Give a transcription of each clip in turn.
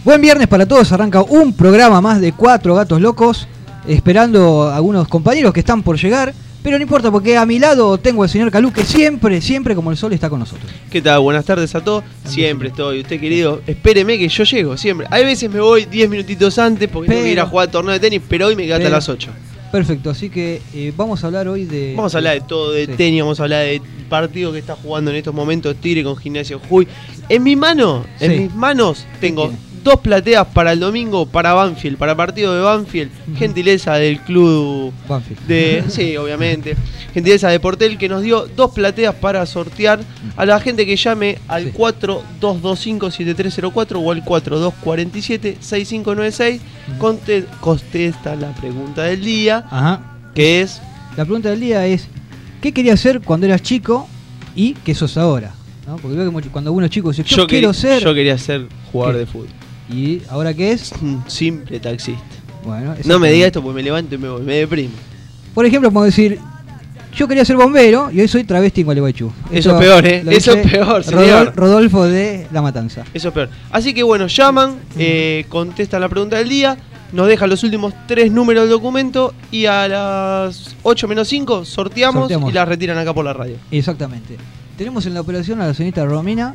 Buen viernes para todos, arranca un programa más de 4 gatos locos, esperando a algunos compañeros que están por llegar, pero no importa porque a mi lado tengo al señor Calú que siempre como el sol está con nosotros. ¿Qué tal? Buenas tardes a todos. Siempre estoy, usted querido, espéreme que yo llego, siempre. Hay veces me voy 10 minutitos antes porque tengo que ir a jugar torneo de tenis, pero hoy me quedo hasta las 8. Perfecto, así que vamos a hablar hoy de... Vamos a hablar de todo, de tenis, vamos a hablar del partido que está jugando en estos momentos Tigre con Gimnasia Jujuy. En mis manos tengo 2 plateas para el domingo para Banfield, para partido de Banfield, gentileza del club Banfield. Sí, obviamente. Gentileza de Portel que nos dio 2 plateas para sortear a la gente que llame al 4225-7304 o al 4247-6596. Contesta la pregunta del día. Ajá. Que es... La pregunta del día es: ¿qué querías hacer cuando eras chico y qué sos ahora? ¿No? Porque veo que cuando uno es chico dice, yo quería ser jugador de fútbol. ¿Y ahora qué es? Un simple taxista. Bueno, no me diga esto porque me levanto y me voy, me deprimo. Por ejemplo, podemos decir, yo quería ser bombero y hoy soy travesti en Gualeguaychú. Eso es peor, ¿eh? Eso es peor, señor. Rodolfo de La Matanza. Eso es peor. Así que bueno, llaman, contestan la pregunta del día, nos dejan los últimos 3 números del documento y a las 8 menos 5 sorteamos y las retiran acá por la radio. Exactamente. Tenemos en la operación a la señorita Romina.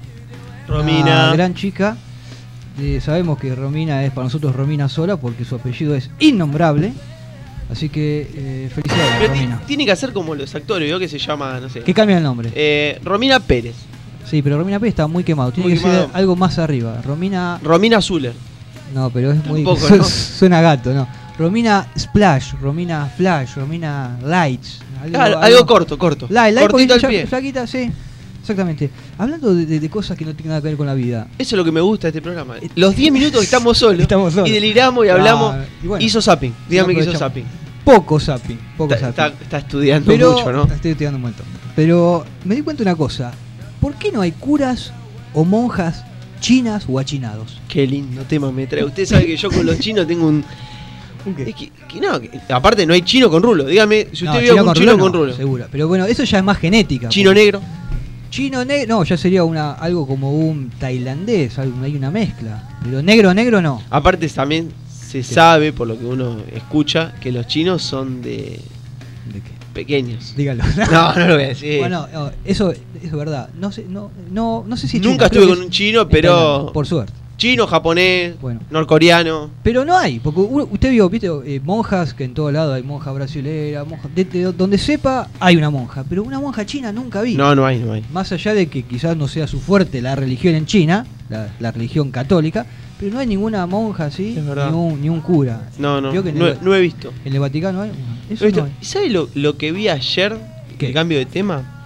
Una gran chica. Sabemos que Romina es para nosotros Romina sola porque su apellido es innombrable. Así que felicidades, pero Romina. Tiene que hacer como los actores, ¿vio? Que se llama, no sé. Que cambia el nombre. Romina Pérez. Sí, pero Romina Pérez está muy quemado. Tiene que ser algo más arriba. Romina Zuller. No, pero es muy... Tampoco, ¿no? Suena gato, ¿no? Romina Splash, Romina Flash, Romina Lights. Algo corto. Light, cortito al pie. Flaquita, sí. Exactamente. Hablando de cosas que no tienen nada que ver con la vida. Eso es lo que me gusta de este programa. Los 10 minutos que estamos solos. Y deliramos y hablamos. Y bueno, hizo zapping. Dígame que hizo zapping. Poco zapping. Está estudiando mucho, ¿no? Estoy estudiando un montón. Pero me di cuenta de una cosa. ¿Por qué no hay curas o monjas chinas o achinados? Qué lindo tema me trae. Usted sabe que yo con los chinos tengo un... Es que aparte no hay chino con rulo. Dígame, si usted vio un chino con rulo. Seguro. Pero bueno, eso ya es más genética. Chino negro. No, ya sería algo como un tailandés, hay una mezcla. Pero negro no. Aparte también se sabe, por lo que uno escucha, que los chinos son de qué? Pequeños. Dígalo. No lo voy a decir. Bueno, eso es verdad. No sé si nunca estuve con un chino, pero por suerte. Chino, japonés, norcoreano. Pero no hay, porque usted vio, viste, monjas, que en todo lado hay monja brasilera, monja, de donde sepa hay una monja, pero una monja china nunca vi. No hay. Más allá de que quizás no sea su fuerte la religión en China, la religión católica, pero no hay ninguna monja así, ni un cura. No he visto. En el Vaticano hay. Eso no hay. ¿Y sabe lo que vi ayer? ¿Qué? El cambio de tema.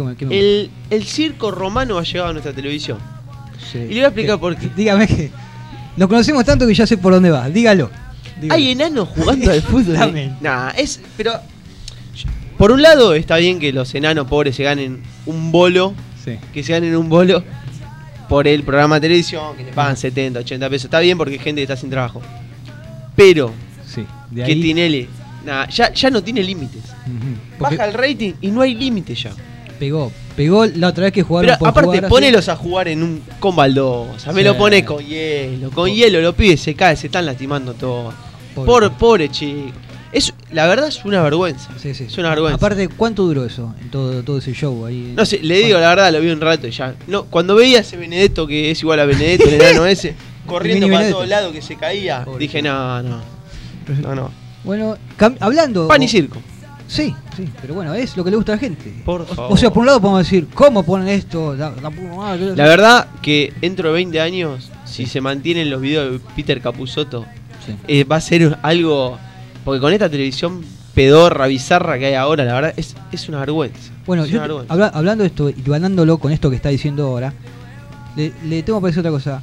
El circo romano ha llegado a nuestra televisión. Sí. Y le voy a explicar por qué. Dígame que nos conocemos tanto que ya sé por dónde va. Dígalo. ¿Hay enanos jugando al fútbol? Pero por un lado está bien que los enanos pobres se ganen un bolo. Sí. Que se ganen un bolo por el programa de televisión, que le pagan 70, 80 pesos. Está bien porque hay gente que está sin trabajo. Pero de ahí... que Tinelli ya no tiene límites. Baja el rating y no hay límites ya. Pegó la otra vez que jugaron. Pero aparte, ponelos a jugar con baldosa. Me lo pone con hielo. Con hielo los pibes se caen, se están lastimando todos. Pobre chico. La verdad es una vergüenza. Sí. Es una vergüenza. Aparte, ¿cuánto duró eso? En todo ese show ahí. No sé, le digo la verdad, lo vi un rato y ya. No, cuando veía ese Benedetto, que es igual a Benedetto, el enano ese, corriendo para todos lados que se caía, dije, no. Bueno, hablando. Pan y circo. Sí, pero bueno, es lo que le gusta a la gente. Por favor. O sea, por un lado podemos decir, ¿cómo ponen esto? La verdad que dentro de 20 años, si se mantienen los videos de Peter Capusotto, va a ser algo... Porque con esta televisión pedorra, bizarra que hay ahora, la verdad, es una vergüenza. Bueno, hablando de esto y ganándolo con esto que está diciendo ahora, le tengo que decir otra cosa.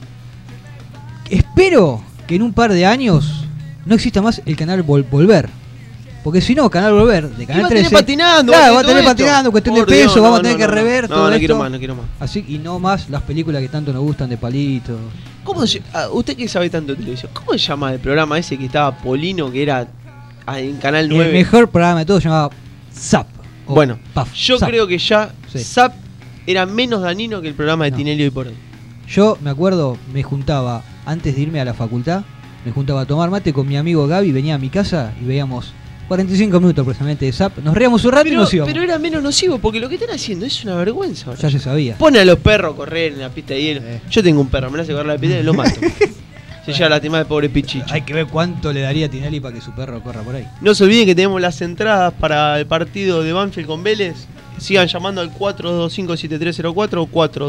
Espero que en un par de años no exista más el canal Volver. Porque si no, Canal Volver de Canal 13 va a tener patinando, cuestión de peso, Dios, vamos a tener que rever todo esto. No quiero más. Así, y no más las películas que tanto nos gustan de Palito. Usted que sabe tanto de televisión, ¿cómo se llama el programa ese que estaba Polino, que era en Canal 9? El mejor programa de todos se llamaba Zap. Bueno, yo creo que ya Zap era menos dañino que el programa de Tinelli hoy por hoy. Yo me acuerdo, me juntaba antes de irme a la facultad, me juntaba a tomar mate con mi amigo Gaby, venía a mi casa y veíamos 45 minutos aproximadamente de Zap, nos reíamos un rato y nos íbamos. Pero era menos nocivo porque lo que están haciendo es una vergüenza. Ya se sabía. Pone a los perros a correr en la pista de hielo. Yo tengo un perro, me lo hace correr la pista de hielo y lo mato. Se llega a lastimar al pobre Pichichi. Hay que ver cuánto le daría a Tinelli para que su perro corra por ahí. No se olviden que tenemos las entradas para el partido de Banfield con Vélez. Sigan llamando al 425-7304 o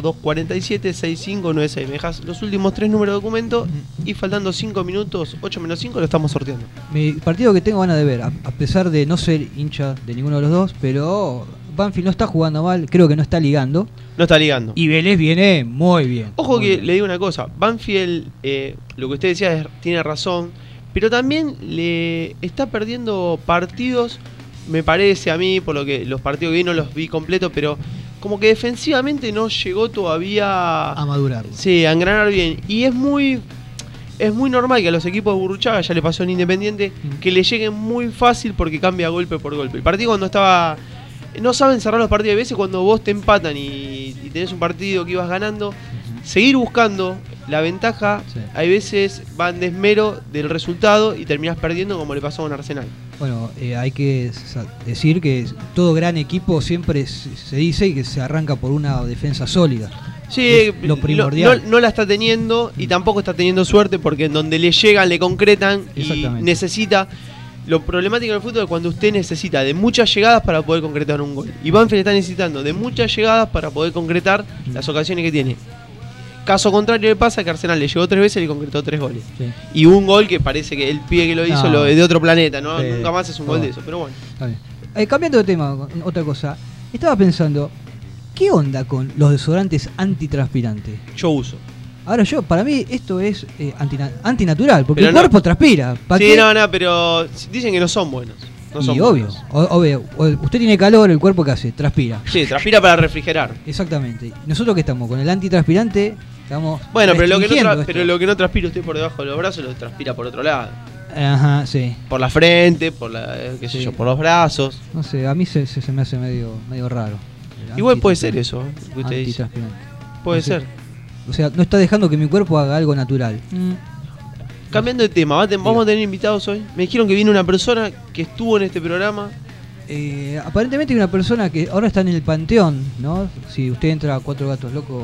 4247-6596. Me dejas los últimos 3 números de documento y faltando 5 minutos, 8 menos 5, lo estamos sorteando. Mi partido que tengo ganas de ver, a pesar de no ser hincha de ninguno de los dos, pero Banfield no está jugando mal, creo que no está ligando. No está ligando. Y Vélez viene muy bien. Ojo muy que bien. le digo una cosa, Banfield, lo que usted decía tiene razón, pero también le está perdiendo partidos. Me parece a mí, por lo que los partidos que vi no los vi completos, pero como que defensivamente no llegó todavía a madurar. Sí, a engranar bien. Y es muy normal que a los equipos de Burruchaga, ya le pasó en Independiente, que le lleguen muy fácil porque cambia golpe por golpe. El partido cuando estaba... No saben cerrar los partidos, a veces cuando vos te empatan y tenés un partido que ibas ganando, seguir buscando la ventaja, hay veces va en desmero del resultado y terminás perdiendo como le pasó con Arsenal. Bueno, hay que decir que todo gran equipo siempre se dice y que se arranca por una defensa sólida. Sí, lo primordial. No la está teniendo y tampoco está teniendo suerte porque en donde le llegan, le concretan y necesita... Lo problemático del fútbol es cuando usted necesita de muchas llegadas para poder concretar un gol. Y Banfield está necesitando de muchas llegadas para poder concretar las ocasiones que tiene. Caso contrario le pasa que Arsenal le llegó 3 veces y le concretó 3 goles. Sí. Y un gol que parece que el pibe que lo hizo lo de otro planeta, ¿no? Nunca más es un gol de eso, pero bueno. Cambiando de tema, otra cosa. Estaba pensando, ¿qué onda con los desodorantes antitranspirantes? Yo uso. Ahora para mí esto es antinatural, porque pero el cuerpo transpira. Sí, pero dicen que no son buenos. No son obvio, obvio. Usted tiene calor, el cuerpo ¿qué hace? Transpira. Sí, transpira para refrigerar. Exactamente. Nosotros que estamos con el antitranspirante, estamos... Bueno, pero lo que no transpira usted por debajo de los brazos, lo transpira por otro lado. Ajá, sí. Por la frente, por por los brazos. No sé, a mí se me hace medio raro. Igual puede ser eso, que usted dice. Puede ser. O sea, no está dejando que mi cuerpo haga algo natural. Cambiando de tema, vamos a tener invitados hoy. Me dijeron que viene una persona que estuvo en este programa. Aparentemente hay una persona que ahora está en el Panteón, ¿no? Si usted entra a 4 Gatos Locos...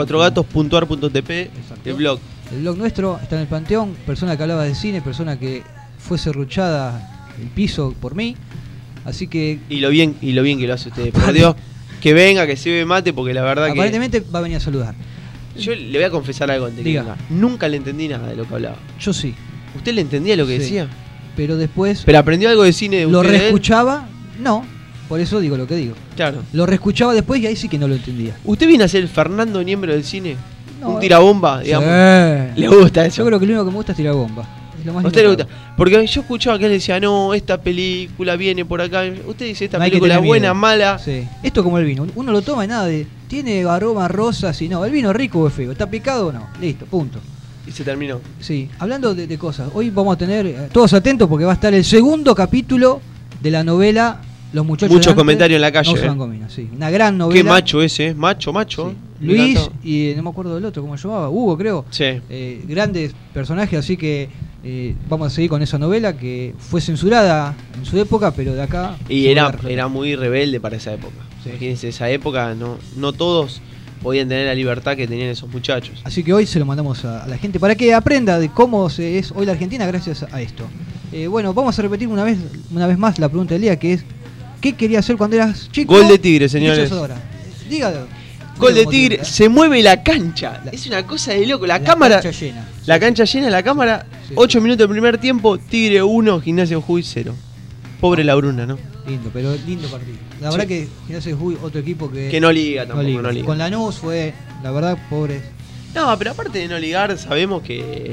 4gatos.ar.tp, el blog. El blog nuestro está en el Panteón, persona que hablaba de cine, persona que fue serruchada el piso por mí. Así que... Y lo bien que lo hace usted, por Dios. Que venga, que se bebe mate, porque la verdad aparentemente va a venir a saludar. Yo le voy a confesar algo antes. Diga. Nunca le entendí nada de lo que hablaba. Yo sí. ¿Usted le entendía lo que decía? Pero después... ¿Pero aprendió algo de cine de usted? ¿Lo reescuchaba? No. Por eso digo lo que digo. Claro. Lo reescuchaba después y ahí sí que no lo entendía. ¿Usted viene a ser el Fernando Niembro del cine? No, un tirabomba, digamos. Sí. ¿Le gusta eso? Yo creo que lo único que me gusta es tirabomba. Es lo más ¿A usted le gusta? Porque yo escuchaba que él decía, no, esta película viene por acá. Usted dice, esta película es buena, mala. Sí. Esto como el vino. Uno lo toma y nada de... Tiene aroma rosa, si no. ¿El vino rico o es feo? ¿Está picado o no? Listo, punto. Y se terminó. Sí. Hablando de cosas. Hoy vamos a tener... todos atentos porque va a estar el segundo capítulo de la novela Los Muchachos. Muchos comentarios en la calle. No se van comiendo, sí. Una gran novela. Qué macho ese, ¿eh? Macho. Sí. Luis y no me acuerdo del otro, ¿cómo se llamaba? Hugo, creo. Sí. Grandes personajes, así que vamos a seguir con esa novela que fue censurada en su época, pero de acá... Y era muy rebelde para esa época. Sí. Imagínense, esa época no todos podían tener la libertad que tenían esos muchachos. Así que hoy se lo mandamos a la gente para que aprenda de cómo es hoy la Argentina gracias a esto. Bueno, vamos a repetir una vez más la pregunta del día, que es ¿qué querías hacer cuando eras chico? Gol de Tigre, señores. Dígalo. Gol de Tigre, se mueve la cancha. Es una cosa de loco. La cámara. Cancha llena. La cancha llena, la cámara. Sí, 8 minutos del primer tiempo. Tigre 1, Gimnasia Jujuy 0. Pobre la Bruna, ¿no? Lindo, pero lindo partido. La verdad que Gimnasia Jujuy, otro equipo que no liga tampoco. No liga. Con Lanús fue, la verdad, pobre. No, pero aparte de no ligar, sabemos que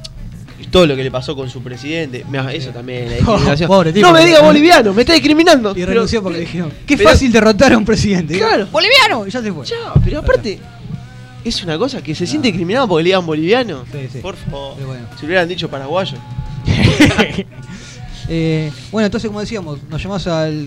todo lo que le pasó con su presidente, eso también, la discriminación. Pobre tipo, no me diga boliviano, me está discriminando. Y renunció porque dijeron, qué fácil derrotar a un presidente. Claro. ¡Boliviano! Y ya se fue. Ya, pero aparte, es una cosa que se siente discriminado porque le digan boliviano. Sí. Por favor. Bueno. Si hubieran dicho paraguayo. Bueno, entonces como decíamos, nos llamás al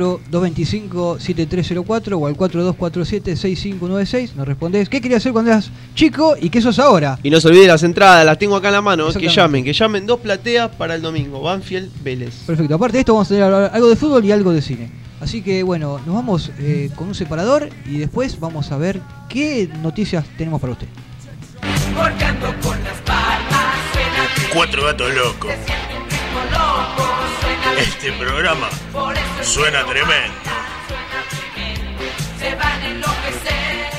4225-7304 o al 4247-6596, nos respondés qué querías hacer cuando eras chico y qué sos ahora. Y no se olviden las entradas, las tengo acá en la mano, que llamen 2 plateas para el domingo, Banfield Vélez. Perfecto, aparte de esto vamos a tener algo de fútbol y algo de cine. Así que bueno, nos vamos con un separador y después vamos a ver qué noticias tenemos para usted. Volcando con las palmas, suena 4 gatos locos. Este programa suena tremendo. Se van a enloquecer.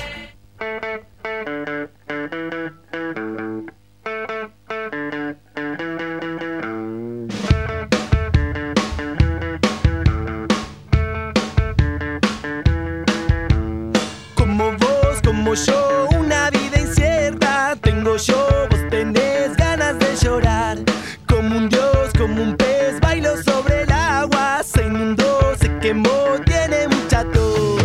Como vos, como yo, una vida incierta tengo yo, vos tenés ganas de llorar. Como un dios, como un pez, bailo sobre el agua. Se inundó, se quemó, tiene mucha tos.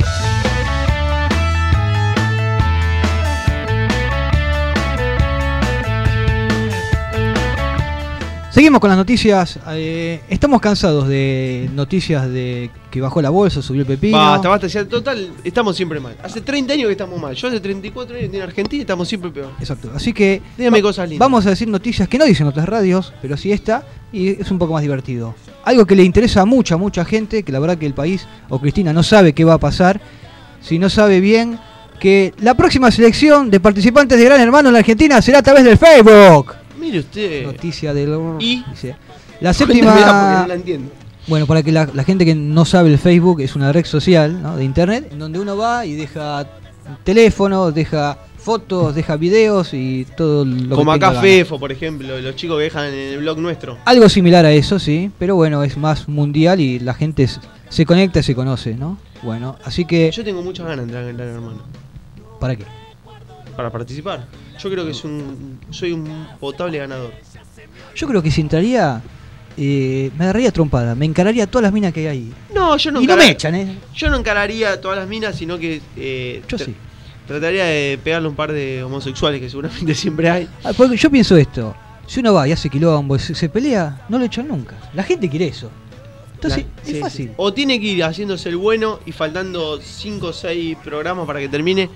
Seguimos con las noticias. Estamos cansados de noticias de que bajó la bolsa, subió el pepino. Basta. Total, estamos siempre mal. Hace 30 años que estamos mal. Yo hace 34 años en Argentina y estamos siempre peor. Exacto. Así que dígame cosas lindas. Vamos a decir noticias que no dicen otras radios, pero sí esta, y es un poco más divertido. Algo que le interesa a mucha gente, que la verdad que el país o Cristina no sabe qué va a pasar, si no sabe bien que la próxima selección de participantes de Gran Hermano en la Argentina será a través del Facebook. Mire usted. Noticia del... ¿Y? Dice, la séptima... Porque no la entiendo. Bueno, para que la gente que no sabe, el Facebook es una red social, ¿no?, de internet, en donde uno va y deja teléfono, deja fotos, deja videos y todo lo como que tenga acá ganas. Fefo, por ejemplo, los chicos que dejan en el blog nuestro. Algo similar a eso, sí, pero bueno, es más mundial y la gente se conecta y se conoce, ¿no? Bueno, así que... Yo tengo muchas ganas de entrar en Gran Hermano. ¿Para qué? Para participar. Yo creo que soy un potable ganador. Yo creo que si entraría, me agarraría trompada, me encararía todas las minas que hay ahí. No, yo no y no me echan, ¿eh? Yo no encararía todas las minas, sino que... yo sí. Trataría de pegarle un par de homosexuales, que seguramente siempre hay. Porque yo pienso esto, si uno va y hace quilombo, se pelea, no lo echan nunca. La gente quiere eso. Entonces, es fácil. Sí. O tiene que ir haciéndose el bueno y faltando 5 o 6 programas para que termine,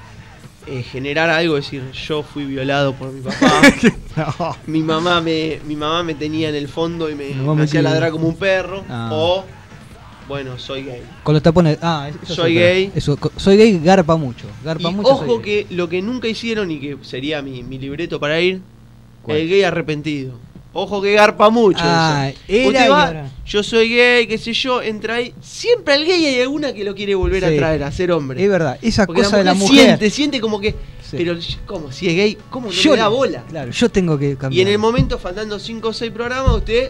generar algo, decir, yo fui violado por mi papá. No. Mi mamá me tenía en el fondo y me hacía ladrar como un perro. O, bueno, soy gay. Con los tapones, soy gay. Eso, soy gay garpa mucho. Ojo que lo que nunca hicieron y que sería mi libreto para ir, ¿cuál? El gay arrepentido. Ojo que garpa mucho eso. Usted va, yo soy gay, qué sé yo, entra ahí. Siempre al gay hay alguna que lo quiere volver a traer, a ser hombre. Es verdad, esa porque cosa de la mujer. Siente como que... Sí. Pero, ¿cómo? Si es gay, ¿cómo no le da bola? Claro, yo tengo que cambiar. Y en el momento, faltando 5 o 6 programas, usted...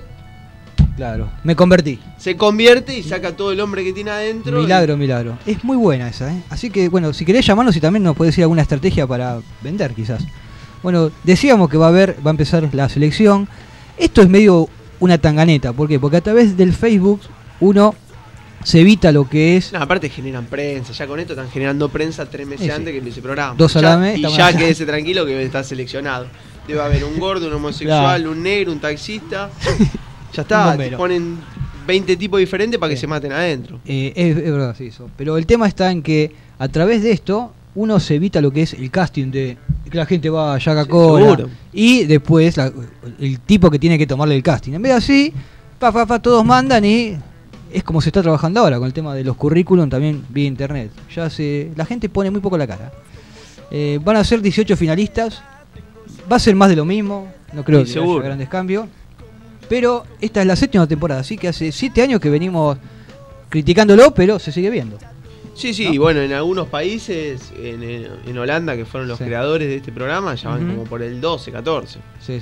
Claro, me convertí. Se convierte y saca todo el hombre que tiene adentro. Milagro. Es muy buena esa, ¿eh? Así que, bueno, si querés llamarnos y también nos puedes decir alguna estrategia para vender, quizás. Bueno, decíamos que va a empezar la selección. Esto es medio una tanganeta. ¿Por qué? Porque a través del Facebook uno se evita lo que es... No, aparte generan prensa. Ya con esto están generando prensa 3 meses antes que empiece el programa. 2 salames. Y ya quédese tranquilo que está seleccionado. Debe haber un gordo, un homosexual, un negro, un taxista. Ya está, te ponen 20 tipos diferentes para que se maten adentro. Es verdad, sí, eso. Pero el tema está en que a través de esto uno se evita lo que es el casting de que la gente vaya, haga cola. Y después el tipo que tiene que tomarle el casting. En vez de así, todos mandan y es como se está trabajando ahora con el tema de los currículum también vía internet. La gente pone muy poco la cara. Van a ser 18 finalistas. Va a ser más de lo mismo. No creo que haya grandes cambios. Pero esta es la 7ª temporada, así que hace 7 años que venimos criticándolo, pero se sigue viendo. Sí, ¿no? Y bueno, en algunos países, en Holanda, que fueron los creadores de este programa, ya van como por el 12, 14. Sí.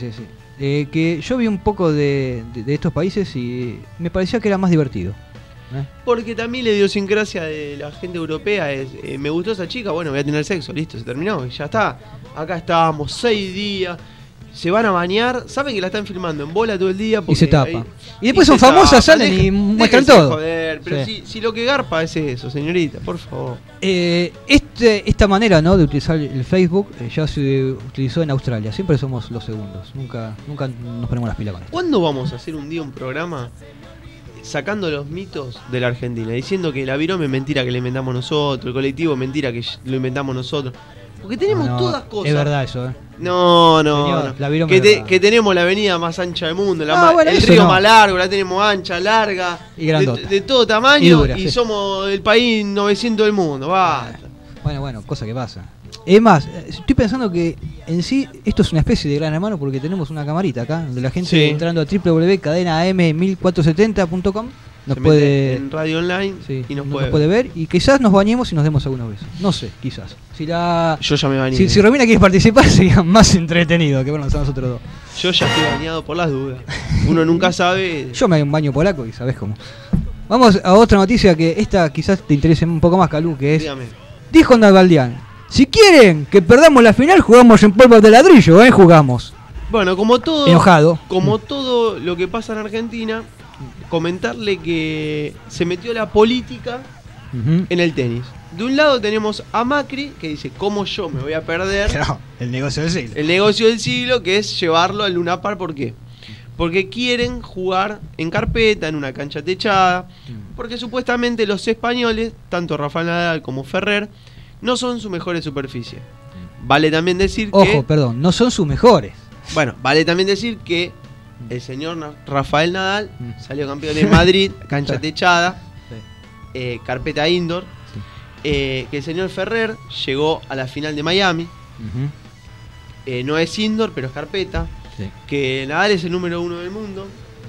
Que yo vi un poco de estos países y me parecía que era más divertido. Porque también la idiosincrasia de la gente europea es, me gustó esa chica, bueno, voy a tener sexo, listo, se terminó, ya está. Acá estábamos 6 días. Se van a bañar, saben que la están filmando en bola todo el día. Y se tapa. Y después son famosas, salen y muestran todo. Joder, ver, pero si lo que garpa es eso, señorita, por favor. Esta manera, ¿no?, de utilizar el Facebook ya se utilizó en Australia. Siempre somos los segundos. Nunca nos ponemos las pilas con esto. ¿Cuándo vamos a hacer un día un programa sacando los mitos de la Argentina? Diciendo que la virome es mentira que la inventamos nosotros, el colectivo es mentira que lo inventamos nosotros. Porque tenemos todas cosas. Es verdad eso, No. Señor, que tenemos la avenida más ancha del mundo, el río más largo, la tenemos ancha, larga, y grandota, de todo tamaño, y somos el país 900 del mundo. Basta. Bueno, cosa que pasa. Es más, estoy pensando que en sí esto es una especie de Gran Hermano porque tenemos una camarita acá donde la gente entrando a www.cadenaam1470.com nos puede en radio online y nos puede ver, y quizás nos bañemos y nos demos algunos besos. No sé, quizás. Yo ya me bañé. Si Romina quiere participar sería más entretenido que vernos a nosotros dos. Yo ya estoy bañado por las dudas. Uno nunca sabe. Yo me hago un baño polaco y sabés cómo. Vamos a otra noticia que esta quizás te interese un poco más, Calú, que es... Dígame. Dijo Nalbandian: si quieren que perdamos la final, jugamos en polvo de ladrillo, jugamos. Bueno, como todo, enojado. Como todo lo que pasa en Argentina, comentarle que se metió la política en el tenis. De un lado tenemos a Macri, que dice: ¿cómo yo me voy a perder? No, el negocio del siglo. El negocio del siglo, que es llevarlo al Luna Park. ¿Por qué? Porque quieren jugar en carpeta, en una cancha techada, porque supuestamente los españoles, tanto Rafael Nadal como Ferrer, no son sus mejores superficies. Vale también decir no son sus mejores. Bueno, vale también decir que el señor Rafael Nadal salió campeón en Madrid, cancha techada, carpeta indoor, que el señor Ferrer llegó a la final de Miami, no es indoor, pero es carpeta. Que Nadal es el número 1 del mundo,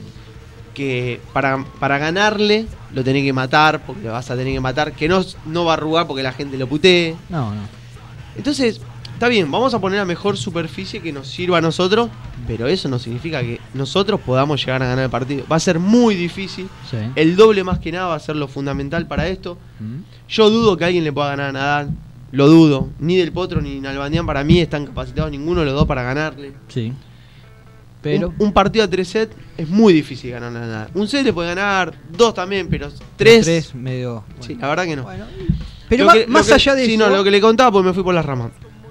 que para ganarle lo tenés que matar, porque lo vas a tener que matar, que no va a arrugar porque la gente lo putee. No. Entonces, está bien, vamos a poner la mejor superficie que nos sirva a nosotros, pero eso no significa que nosotros podamos llegar a ganar el partido. Va a ser muy difícil, el doble más que nada va a ser lo fundamental para esto. Yo dudo que alguien le pueda ganar a Nadal, lo dudo. Ni Del Potro ni Nalbandian para mí están capacitados ninguno de los dos para ganarle. Sí. Pero un partido a 3 sets es muy difícil ganar nada. Un set le puede ganar, 2 también, pero 3 medio. Bueno. Sí, la verdad que no. Bueno, pero más allá de eso. Sí, no, lo que le contaba porque me fui por las ramas.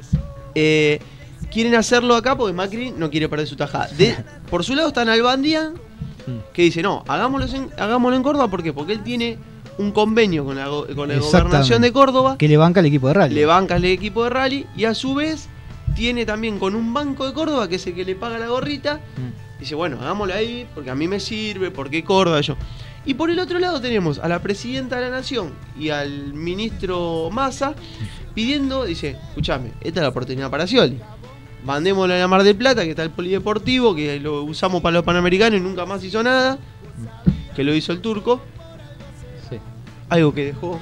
Quieren hacerlo acá porque Macri no quiere perder su tajada. Por su lado está Nalbandian, que dice: no, hagámoslo en Córdoba. ¿Por qué? Porque él tiene un convenio con la gobernación de Córdoba, que le banca el equipo de rally. Le banca el equipo de rally y a su vez tiene también con un banco de Córdoba, que es el que le paga la gorrita. Dice: bueno, hagámoslo ahí porque a mí me sirve, porque Córdoba yo. Y por el otro lado tenemos a la presidenta de la Nación y al ministro Massa pidiendo, dice: escuchame, esta es la oportunidad para Scioli. Mandémoslo a la Mar del Plata, que está el polideportivo, que lo usamos para los panamericanos y nunca más hizo nada, que lo hizo el turco. Sí. Algo que dejó,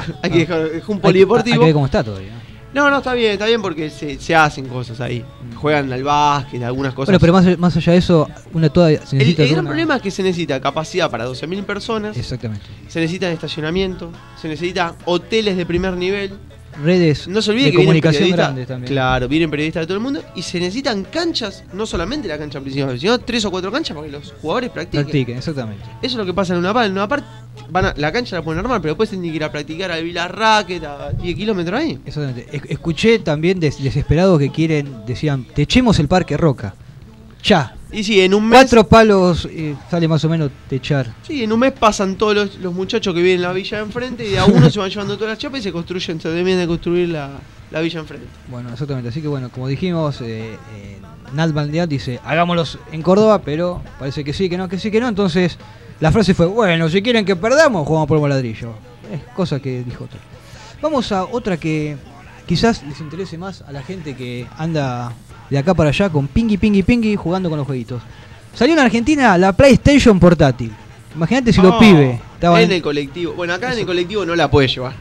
dejó un polideportivo. Hay que ver cómo está todavía. No, está bien porque se hacen cosas ahí. Juegan al básquet, algunas cosas. Bueno, pero más allá de eso, se necesita. El gran problema es que se necesita capacidad para 12.000 personas. Exactamente. Se necesita estacionamiento, se necesita hoteles de primer nivel. Redes no se olvide de que comunicación grandes también. Claro, vienen periodistas de todo el mundo y se necesitan canchas, no solamente la cancha principal, sino 3 o 4 canchas para que los jugadores practiquen. Exactamente. Eso es lo que pasa en una parte. En una parte la cancha la pueden armar, pero después tienen que ir a practicar al Vila Racket a 10 kilómetros ahí. Exactamente. Escuché también desesperados que decían: te echemos el Parque Roca. Ya. Y sí, en un mes 4 palos sale más o menos techar. Sí, en un mes pasan todos los muchachos que viven en la villa de enfrente y de a uno se van llevando todas las chapas y se terminan de construir la villa enfrente. Bueno, exactamente. Así que bueno, como dijimos, Nalbandian dice: hagámoslos en Córdoba, pero parece que sí, que no. Entonces la frase fue: bueno, si quieren que perdamos, jugamos polvo ladrillo. Cosa que dijo otro. Vamos a otra que quizás les interese más a la gente que anda de acá para allá con pingui jugando con los jueguitos. Salió en Argentina la PlayStation portátil. Imagínate si los pibes estaban en el colectivo. Bueno, acá en el colectivo no la puedes llevar.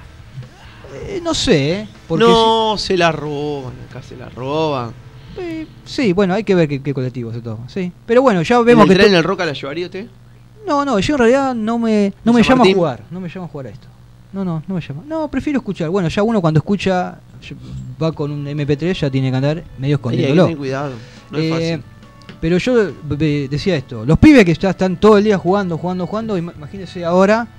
No sé, porque se la roban, acá se la roban. Sí, bueno, hay que ver qué colectivo se toma. Sí, pero bueno, ya vemos ¿En el tren en el Roca la llevaría usted? No, yo en realidad no me llama a jugar. No me llama a jugar a esto. No me llama. No, prefiero escuchar. Bueno, ya uno cuando escucha va con un MP3, ya tiene que andar medio escondiéndolo. Hay que tener cuidado, no es fácil. Pero yo decía esto: los pibes que ya están todo el día jugando, imagínense ahora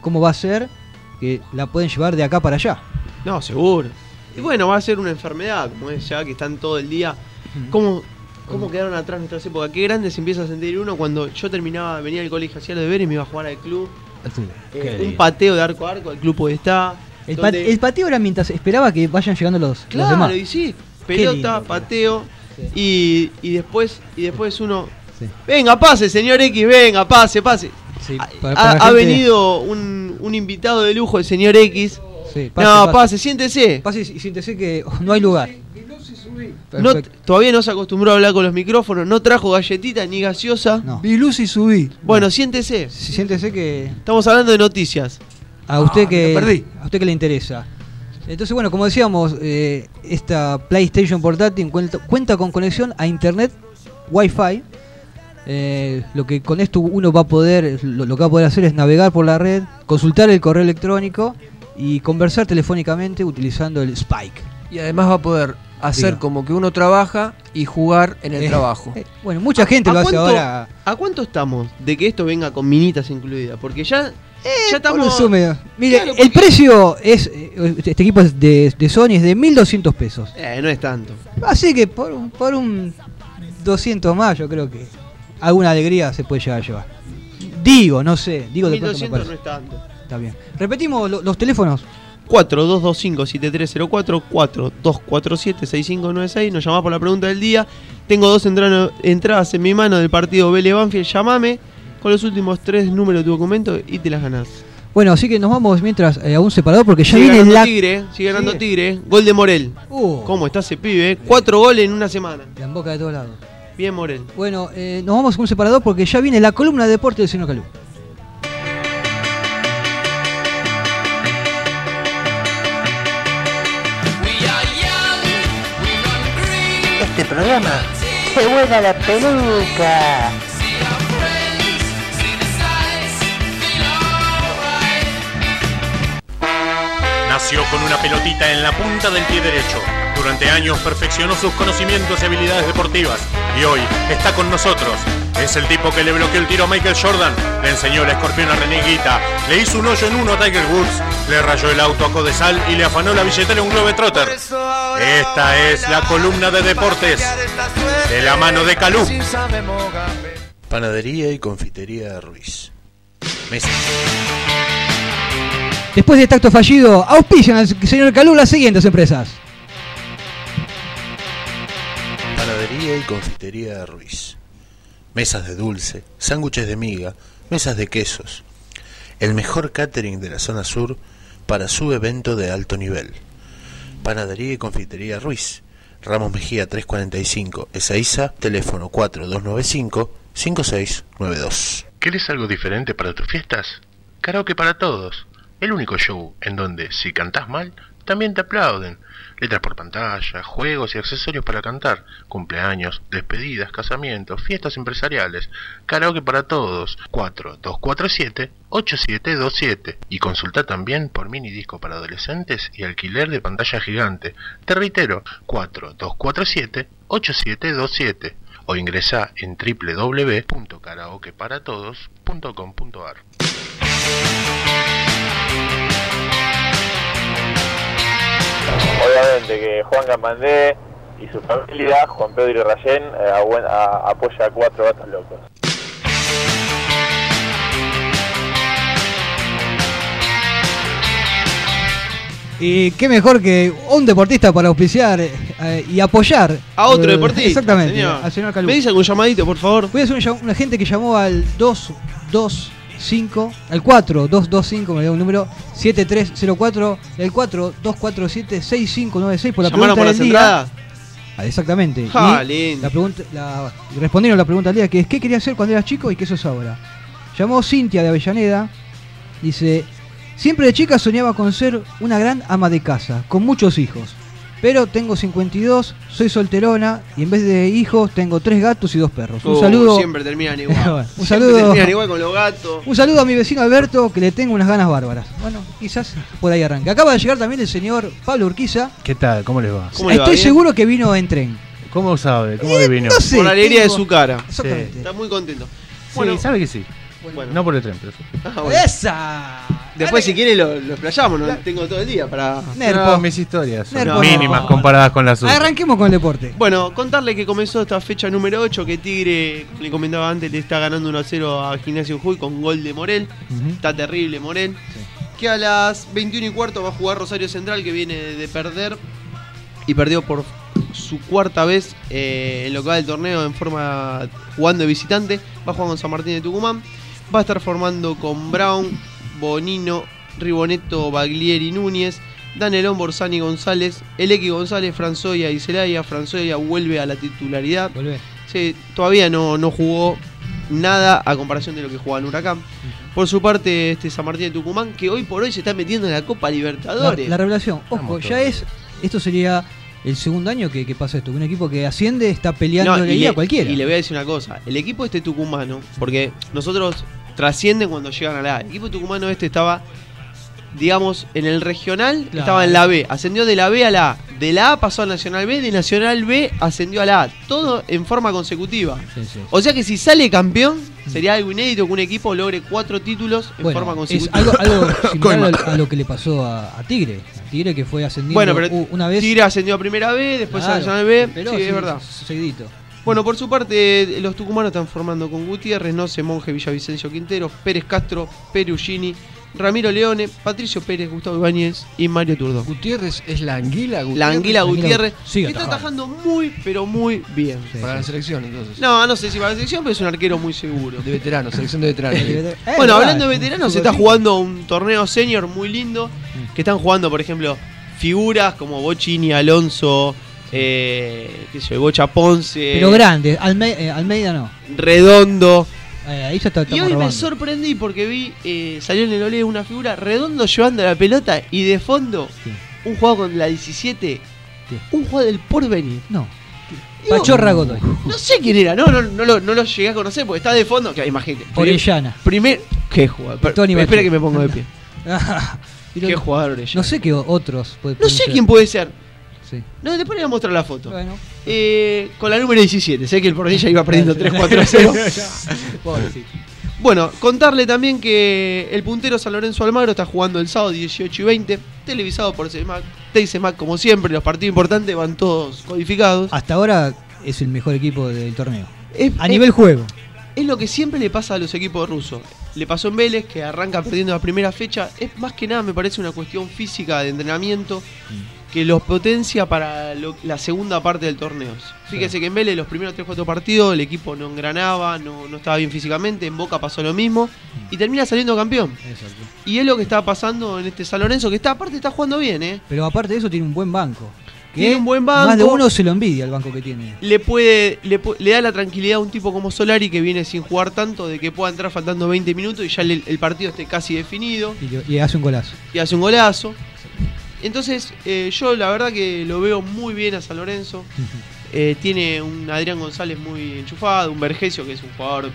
cómo va a ser que la pueden llevar de acá para allá. No, seguro. Y bueno, va a ser una enfermedad, como es ya que están todo el día. ¿Cómo quedaron atrás nuestras épocas? Qué grande se empieza a sentir uno cuando yo venía del colegio, hacía los deberes y me iba a jugar al club. Un pateo de arco a arco, el club donde está. El pateo era mientras esperaba que vayan llegando los demás. Claro, y sí, pelota, pateo. Sí. Y después uno... Sí. Venga, pase, señor X, venga, pase. Sí, ha venido un invitado de lujo, el señor X. Sí, pase, siéntese. Pase y siéntese que no hay lugar. Todavía no se acostumbró a hablar con los micrófonos, no trajo galletita ni gaseosa. No. Vi luz y subí. Bueno, siéntese. Siéntese que... Estamos hablando de noticias. A usted que le interesa. Entonces, bueno, como decíamos, esta PlayStation portátil cuenta con conexión a internet Wi-Fi. Lo que con esto uno va a poder, lo que va a poder hacer es navegar por la red, consultar el correo electrónico y conversar telefónicamente utilizando el Spike. Y además va a poder hacer como que uno trabaja y jugar en el trabajo. Bueno, mucha gente lo hace ahora. ¿A cuánto estamos de que esto venga con minitas incluidas? Porque ya estamos... Mire, claro, el precio es, este equipo es de Sony, es de 1.200 pesos. No es tanto. Así que por un 200 más yo creo que alguna alegría se puede llegar a llevar. No sé. 1.200 no es tanto. Está bien. Repetimos los teléfonos. 4225-7304, 4247-6596. Nos llamás por la pregunta del día. Tengo 2 entradas en mi mano del partido Vélez Banfield. Llamame con los últimos 3 números de tu documento y te las ganás. Bueno, así que nos vamos mientras a un separador porque ya sigue viene sigue ganando Tigre. Gol de Morel. ¿Cómo está ese pibe? 4 goles en una semana. La en boca de todos lados. Bien, Morel. Bueno, nos vamos a un separador porque ya viene la columna de deporte del señor Calú. Este programa se vuela la peluca. Nació con una pelotita en la punta del pie derecho. Durante años perfeccionó sus conocimientos y habilidades deportivas. Y hoy está con nosotros. Es el tipo que le bloqueó el tiro a Michael Jordan, le enseñó el escorpión a René Higuita, le hizo un hoyo en uno a Tiger Woods, le rayó el auto a Codesal y le afanó la billetera a un Globetrotter. Esta es la columna de deportes de la mano de Calú. Panadería y confitería Ruiz. Messi. Después de este acto fallido, auspician al señor Calú las siguientes empresas. Panadería y confitería Ruiz. Mesas de dulce, sándwiches de miga, mesas de quesos. El mejor catering de la zona sur para su evento de alto nivel. Panadería y confitería Ruiz. Ramos Mejía 345, Ezeiza, teléfono 4295-5692. ¿Querés algo diferente para tus fiestas? Karaoke para todos. El único show en donde, si cantás mal, también te aplauden. Letras por pantalla, juegos y accesorios para cantar, cumpleaños, despedidas, casamientos, fiestas empresariales. Karaoke para todos, 4247-8727. Y consulta también por mini disco para adolescentes y alquiler de pantalla gigante. Te reitero, 4247-8727. O ingresa en www.karaokeparatodos.com.ar. Obviamente que Juan Campandé y su familia, Juan Pedro y Rayén, apoya a 4 gatos locos. Y qué mejor que un deportista para auspiciar y apoyar a otro deportista. Exactamente, señor. Al señor Calú. ¿Me dice algún llamadito, por favor? Voy a hacer una gente que llamó al 225, al 4225, me dio un número 7304, el 4247-6596 por la pregunta por del las día. entradas. Exactamente. Lindo. Respondieron la pregunta del día, que es ¿qué quería hacer cuando eras chico y qué sos ahora? Llamó Cintia de Avellaneda, dice: siempre de chica soñaba con ser una gran ama de casa, con muchos hijos. Pero tengo 52, soy solterona y en vez de hijos tengo 3 gatos y 2 perros. Un saludo. Siempre terminan igual. Terminan igual con los gatos. Un saludo a mi vecino Alberto, que le tengo unas ganas bárbaras. Bueno, quizás por ahí arranque. Acaba de llegar también el señor Pablo Urquiza. ¿Qué tal? ¿Cómo les va? Estoy seguro que vino en tren. ¿Cómo sabe? ¿Cómo le vino? No sé, por la alegría de su cara. Exactamente. Sí. Está muy contento. Bueno, sí, sabe que sí. Bueno. No por el tren, pero sí. Bueno. ¡Esa! Después, si quiere, lo explayamos, ¿no? Tengo todo el día para... No, mis historias son mínimas comparadas con las suyas. Arranquemos con el deporte. Bueno, contarle que comenzó esta fecha número 8, que Tigre, le comentaba antes, le está ganando 1-0 a Gimnasia Jujuy con gol de Morel. Está terrible Morel. Sí. Que a las 21:15 va a jugar Rosario Central, que viene de perder. Y perdió por su cuarta vez en lo que va del torneo jugando de visitante. Va a jugar con San Martín de Tucumán. Va a estar formando con Brown, Bonino, Ribonetto, Baglieri, Núñez, Danelón, Borsani, González, Elequi González, Franzoya y Celaya. Franzoya vuelve a la titularidad. Sí, todavía no jugó nada a comparación de lo que jugaba en Huracán. Por su parte, San Martín de Tucumán, que hoy por hoy se está metiendo en la Copa Libertadores. La revelación, ojo, esto sería el segundo año que pasa esto, que un equipo que asciende está peleando a cualquiera. Y le voy a decir una cosa, el equipo tucumano, porque nosotros trascienden cuando llegan a la A. El equipo tucumano estaba, digamos, en el regional, estaba en la B, ascendió de la B a la A, de la A pasó a Nacional B, de Nacional B ascendió a la A, todo en forma consecutiva. Sí. O sea que si sale campeón, sería algo inédito que un equipo logre 4 títulos en forma consecutiva. Es algo similar a lo que le pasó a Tigre. Tigre que fue ascendiendo una vez. Tigre ascendió a Primera B, después a Nacional B, sí, es verdad. Seguidito. Bueno, por su parte, los tucumanos están formando con Gutiérrez, Noce, Monge, Villavicencio, Quintero, Pérez Castro, Perugini, Ramiro Leone, Patricio Pérez, Gustavo Ibáñez y Mario Turdo. Gutiérrez es la Anguila Gutiérrez. La Anguila Gutiérrez, que está atajando muy, pero muy bien. Para la selección, entonces. No sé si para la selección, pero es un arquero muy seguro. De veteranos, selección de veteranos. Bueno, hablando de veteranos, se está jugando un torneo senior muy lindo, que están jugando, por ejemplo, figuras como Bocini, Alonso, Bocha Ponce. Pero grande, Almeida no. Redondo. Ahí ya y hoy me sorprendí porque vi, salió en el Olé una figura, Redondo llevando la pelota y de fondo un jugador con la 17, un jugador del Porvenir. No. Pachorra Godoy. No sé quién era, no lo llegué a conocer porque está de fondo. Imagínate. Orellana. ¿Qué jugador? Espera que me pongo de pie. ¿Qué jugador Orellana? No sé qué otros puede No sé quién puede ser. Sí. No, después le voy a mostrar la foto. Bueno. Con la número 17. Sé que el Porvenir ya iba perdiendo 3-4-0. Bueno, contarle también que el puntero San Lorenzo Almagro está jugando el sábado 18:20. Televisado por TCMAC como siempre. Los partidos importantes van todos codificados. Hasta ahora es el mejor equipo del torneo. A nivel juego. Es lo que siempre le pasa a los equipos rusos. Le pasó en Vélez, que arranca perdiendo la primera fecha. Es más que nada, me parece, una cuestión física de entrenamiento que los potencia para la segunda parte del torneo. Fíjese que en Vélez los primeros 3-4 partidos el equipo no engranaba, no estaba bien físicamente. En Boca pasó lo mismo y termina saliendo campeón. Exacto. Y es lo que está pasando en San Lorenzo, que aparte está jugando bien. Pero aparte de eso tiene un buen banco. Tiene un buen banco. Más de uno se lo envidia el banco que tiene. Le da la tranquilidad a un tipo como Solari, que viene sin jugar tanto, de que pueda entrar faltando 20 minutos y ya el partido esté casi definido. Y hace un golazo. Entonces, yo la verdad que lo veo muy bien a San Lorenzo. Tiene un Adrián González muy enchufado, un Vergesio que es un jugador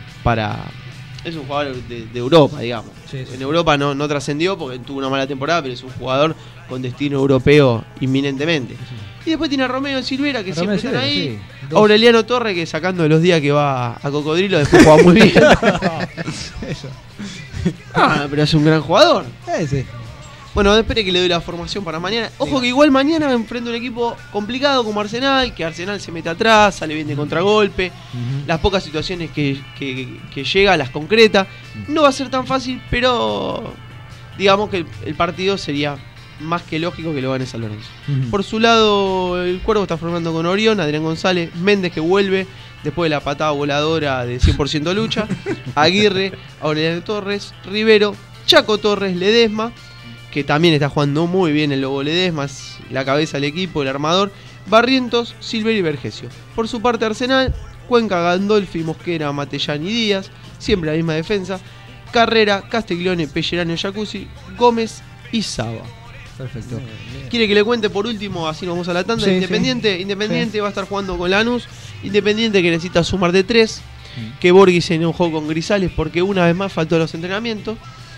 de Europa, digamos. Sí. En Europa no trascendió porque tuvo una mala temporada, pero es un jugador con destino europeo inminentemente. Sí. Y después tiene a Romeo Silvera, que siempre están ahí. Sí. Aureliano Torre, que sacando de los días que va a Cocodrilo, después juega muy bien. Eso. Pero es un gran jugador. Sí. Bueno, espere que le doy la formación para mañana. Ojo que igual mañana me enfrento a un equipo complicado como Arsenal, que Arsenal se mete atrás, sale bien de contragolpe. Las pocas situaciones que llega las concreta. No va a ser tan fácil, pero digamos que el partido sería más que lógico que lo gane San Lorenzo. Por su lado, el Cuervo está formando con Orión, Adrián González, Méndez, que vuelve después de la patada voladora de 100% lucha, Aguirre, Aureliano Torres, Rivero, Chaco Torres, Ledesma, que también está jugando muy bien el Lobo Ledesma, es la cabeza del equipo, el armador, Barrientos, Silver y Vergesio. Por su parte Arsenal, Cuenca, Gandolfi, Mosquera, Matellán y Díaz, siempre la misma defensa, Carrera, Castiglione, Pellerano, Jacuzzi, Gómez y Saba. Perfecto. ¿Quiere que le cuente por último, así nos vamos a la tanda? Sí, Independiente va a estar jugando con Lanús, Independiente que necesita sumar de 3, que Borghi se enojó con Grisales porque una vez más faltó los entrenamientos.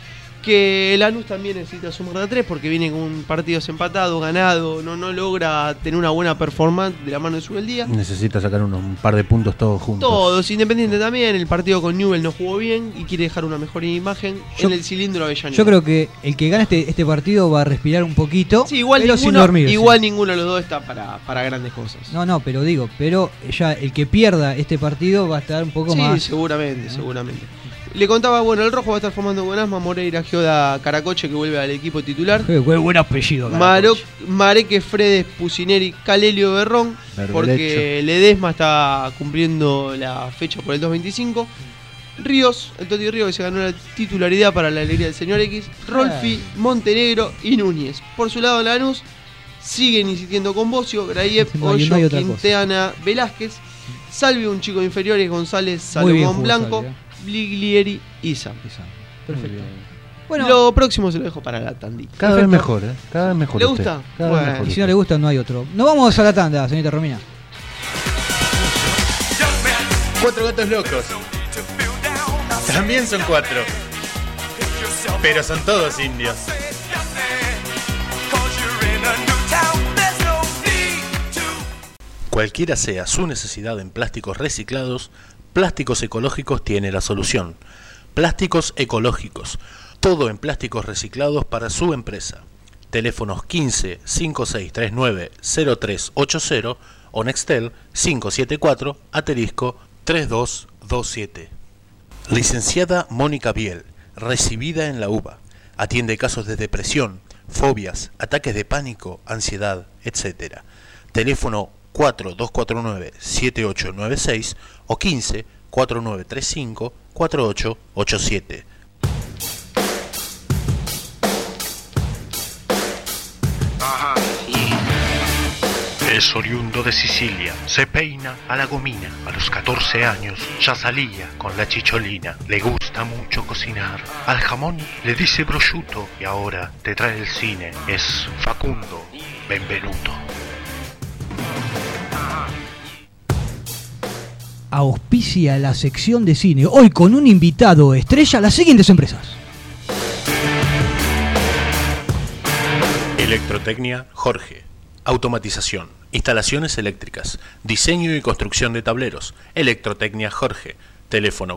Que Lanús también necesita sumar de a 3 porque viene con partidos empatados, ganado, no logra tener una buena performance de la mano de Subeldía. Necesita sacar un par de puntos todos juntos. Todos, Independiente también, el partido con Newell no jugó bien y quiere dejar una mejor imagen en el cilindro Avellaneda. Yo creo que el que gana este partido va a respirar un poquito, sí, igual pero ninguno, sin dormir. Igual ninguno de los dos está para grandes cosas. No, pero ya el que pierda este partido va a estar un poco más... Sí, seguramente. Le contaba, bueno, el rojo va a estar formando con Asma, Moreira, Gioda, Caracoche, que vuelve al equipo titular. Qué buen apellido. Mareque, Fredes, Pusineri, Calelio, Berrón, porque Ledesma está cumpliendo la fecha por el 2.25. Ríos, el Toti Ríos, que se ganó la titularidad para la alegría del señor X. Rolfi, Montenegro y Núñez. Por su lado, Lanús siguen insistiendo con Bocio, Graiev, Hoyo, Quintana, Velázquez. Salvi, un chico de inferiores, González, Salomón Blanco. Salvi, Bliglieri y Sam. Perfecto. Bueno, lo próximo se lo dejo para la tandita. Cada vez mejor, ¿eh? Cada vez mejor. ¿Le gusta? Y si no le gusta, no hay otro. Nos vamos a la tanda, señorita Romina. 4 gatos locos. También son 4. Pero son todos indios. Cualquiera sea su necesidad en plásticos reciclados, Plásticos Ecológicos tiene la solución. Plásticos Ecológicos, todo en plásticos reciclados para su empresa. Teléfonos 15 5639 0380 o Nextel 574 *3227. Licenciada Mónica Biel, recibida en la UBA. Atiende casos de depresión, fobias, ataques de pánico, ansiedad, etc. Teléfono 4249-7896 o 15-4935-4887. Es oriundo de Sicilia, se peina a la gomina. A los 14 años ya salía con la chicholina. Le gusta mucho cocinar. Al jamón le dice prosciutto y ahora te trae el cine. Es Facundo Benvenuto. Auspicia la sección de cine. Hoy con un invitado estrella, las siguientes empresas. Electrotecnia Jorge. Automatización, instalaciones eléctricas, diseño y construcción de tableros. Electrotecnia Jorge. Teléfono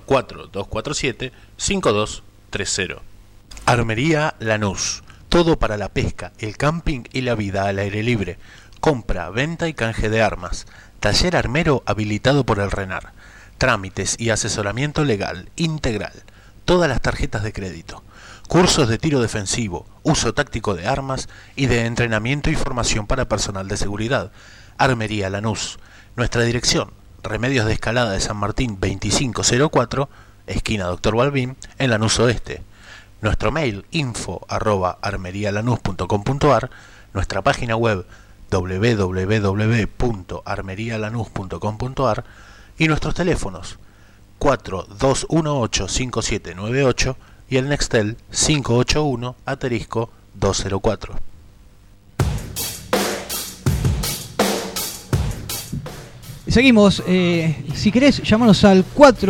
4247-5230. Armería Lanús. Todo para la pesca, el camping y la vida al aire libre. Compra, venta y canje de armas. Taller armero habilitado por el RENAR. Trámites y asesoramiento legal integral. Todas las tarjetas de crédito. Cursos de tiro defensivo, uso táctico de armas y de entrenamiento y formación para personal de seguridad. Armería Lanús. Nuestra dirección: Remedios de Escalada de San Martín 2504, esquina Dr. Balbín, en Lanús Oeste. Nuestro mail: info@armerialanus.com.ar. Nuestra página web: www.armerialanus.com.ar y nuestros teléfonos 4218-5798 y el Nextel 581-204. Seguimos, si querés llámanos al